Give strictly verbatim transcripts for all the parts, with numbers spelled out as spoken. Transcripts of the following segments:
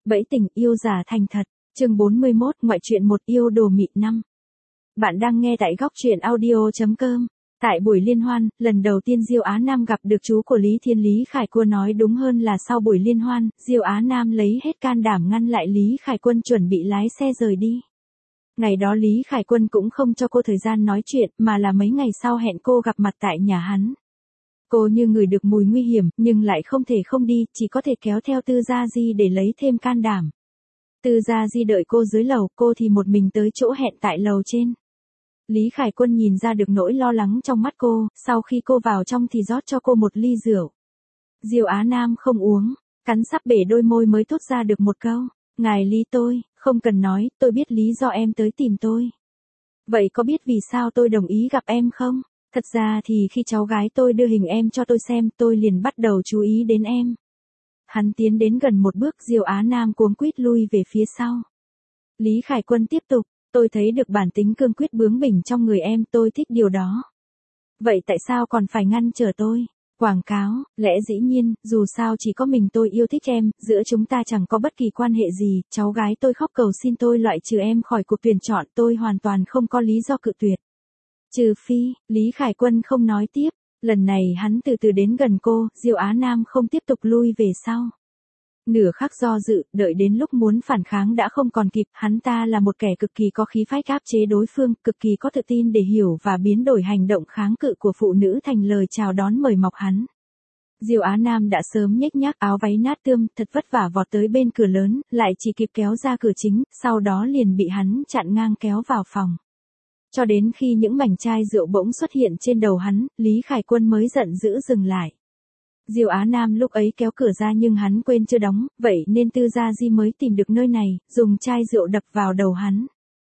Bẫy tình yêu giả thành thật, chương bốn mươi mốt, ngoại truyện một yêu đồ mịn năm. Bạn đang nghe tại góc truyện audio chấm com. Tại buổi liên hoan, lần đầu tiên Diêu Á Nam gặp được chú của Lý Thiên Lý Khải Quân, nói đúng hơn là sau buổi liên hoan, Diêu Á Nam lấy hết can đảm ngăn lại Lý Khải Quân chuẩn bị lái xe rời đi. Ngày đó Lý Khải Quân cũng không cho cô thời gian nói chuyện, mà là mấy ngày sau hẹn cô gặp mặt tại nhà hắn. Cô như ngửi được mùi nguy hiểm, nhưng lại không thể không đi, chỉ có thể kéo theo Tư Gia Di để lấy thêm can đảm. Tư Gia Di đợi cô dưới lầu, cô thì một mình tới chỗ hẹn tại lầu trên. Lý Khải Quân nhìn ra được nỗi lo lắng trong mắt cô, sau khi cô vào trong thì rót cho cô một ly rượu. Diêu Á Nam không uống, cắn sắp bể đôi môi mới thốt ra được một câu, ngài Lý tôi, không cần nói, tôi biết lý do em tới tìm tôi. Vậy có biết vì sao tôi đồng ý gặp em không? Thật ra thì khi cháu gái tôi đưa hình em cho tôi xem, tôi liền bắt đầu chú ý đến em. Hắn tiến đến gần một bước, Diêu Á Nam cuống quýt lui về phía sau. Lý Khải Quân tiếp tục, tôi thấy được bản tính cương quyết bướng bỉnh trong người em, tôi thích điều đó. Vậy tại sao còn phải ngăn trở tôi? Quảng cáo, lẽ dĩ nhiên, dù sao chỉ có mình tôi yêu thích em, giữa chúng ta chẳng có bất kỳ quan hệ gì, cháu gái tôi khóc cầu xin tôi loại trừ em khỏi cuộc tuyển chọn, tôi hoàn toàn không có lý do cự tuyệt. Trừ phi, Lý Khải Quân không nói tiếp, lần này hắn từ từ đến gần cô, Diêu Á Nam không tiếp tục lui về sau. Nửa khắc do dự, đợi đến lúc muốn phản kháng đã không còn kịp, hắn ta là một kẻ cực kỳ có khí phách áp chế đối phương, cực kỳ có tự tin để hiểu và biến đổi hành động kháng cự của phụ nữ thành lời chào đón mời mọc hắn. Diêu Á Nam đã sớm nhếch nhác áo váy nát tươm, thật vất vả vọt tới bên cửa lớn, lại chỉ kịp kéo ra cửa chính, sau đó liền bị hắn chặn ngang kéo vào phòng. Cho đến khi những mảnh chai rượu bỗng xuất hiện trên đầu hắn, Lý Khải Quân mới giận dữ dừng lại. Diêu Á Nam lúc ấy kéo cửa ra nhưng hắn quên chưa đóng, vậy nên Tư Gia Di mới tìm được nơi này, dùng chai rượu đập vào đầu hắn.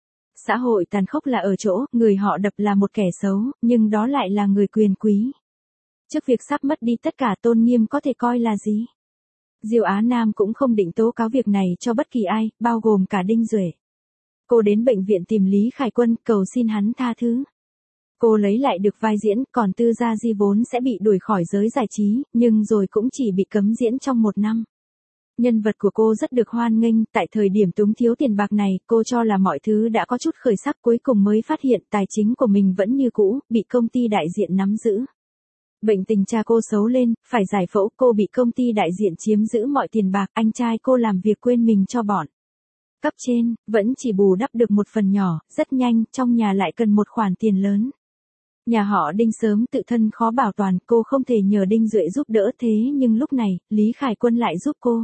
Xã hội tàn khốc là ở chỗ, người họ đập là một kẻ xấu, nhưng đó lại là người quyền quý. Trước việc sắp mất đi tất cả tôn nghiêm có thể coi là gì? Diêu Á Nam cũng không định tố cáo việc này cho bất kỳ ai, bao gồm cả Đinh Duệ. Cô đến bệnh viện tìm Lý Khải Quân, cầu xin hắn tha thứ. Cô lấy lại được vai diễn, còn Tư Gia Di vốn sẽ bị đuổi khỏi giới giải trí, nhưng rồi cũng chỉ bị cấm diễn trong một năm. Nhân vật của cô rất được hoan nghênh, tại thời điểm túng thiếu tiền bạc này, cô cho là mọi thứ đã có chút khởi sắc, cuối cùng mới phát hiện tài chính của mình vẫn như cũ, bị công ty đại diện nắm giữ. Bệnh tình cha cô xấu lên, phải giải phẫu, cô bị công ty đại diện chiếm giữ mọi tiền bạc, anh trai cô làm việc quên mình cho bọn cấp trên, vẫn chỉ bù đắp được một phần nhỏ, rất nhanh, trong nhà lại cần một khoản tiền lớn. Nhà họ Đinh sớm tự thân khó bảo toàn, cô không thể nhờ Đinh Duệ giúp đỡ, thế nhưng lúc này, Lý Khải Quân lại giúp cô.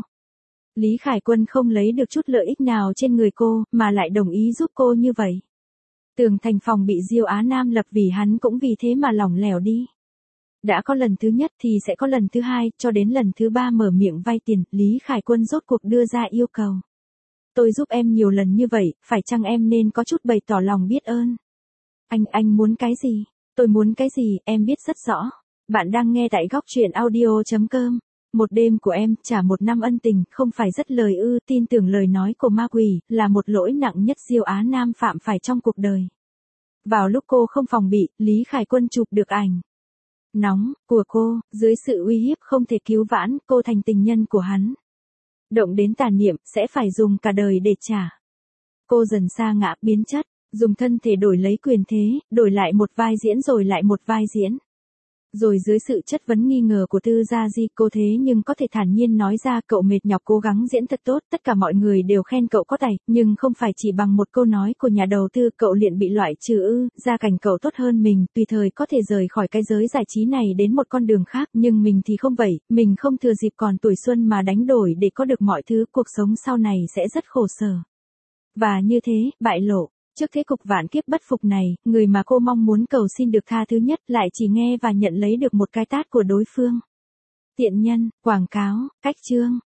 Lý Khải Quân không lấy được chút lợi ích nào trên người cô, mà lại đồng ý giúp cô như vậy. Tường thành phòng bị Diêu Á Nam lập vì hắn cũng vì thế mà lỏng lẻo đi. Đã có lần thứ nhất thì sẽ có lần thứ hai, cho đến lần thứ ba mở miệng vay tiền, Lý Khải Quân rốt cuộc đưa ra yêu cầu. Tôi giúp em nhiều lần như vậy, phải chăng em nên có chút bày tỏ lòng biết ơn? Anh, anh muốn cái gì? Tôi muốn cái gì, em biết rất rõ. Bạn đang nghe tại góc truyện audio chấm com. Một đêm của em, trả một năm ân tình, không phải rất lời ư, tin tưởng lời nói của ma quỷ, là một lỗi nặng nhất Diêu Á Nam phạm phải trong cuộc đời. Vào lúc cô không phòng bị, Lý Khải Quân chụp được ảnh nóng của cô, dưới sự uy hiếp không thể cứu vãn, cô thành tình nhân của hắn. Động đến tàn niệm, sẽ phải dùng cả đời để trả. Cô dần sa ngã, biến chất, dùng thân thể đổi lấy quyền thế, đổi lại một vai diễn rồi lại một vai diễn. Rồi dưới sự chất vấn nghi ngờ của Tư Gia Di, cô thế nhưng có thể thản nhiên nói ra, cậu mệt nhọc cố gắng diễn thật tốt, tất cả mọi người đều khen cậu có tài, nhưng không phải chỉ bằng một câu nói của nhà đầu tư cậu liền bị loại trừ ư, gia cảnh cậu tốt hơn mình, tùy thời có thể rời khỏi cái giới giải trí này đến một con đường khác, nhưng mình thì không vậy, mình không thừa dịp còn tuổi xuân mà đánh đổi để có được mọi thứ, cuộc sống sau này sẽ rất khổ sở. Và như thế, bại lộ. Trước thế cục vạn kiếp bất phục này, người mà cô mong muốn cầu xin được tha thứ nhất lại chỉ nghe và nhận lấy được một cái tát của đối phương. Tiện nhân, quảng cáo, cách chương.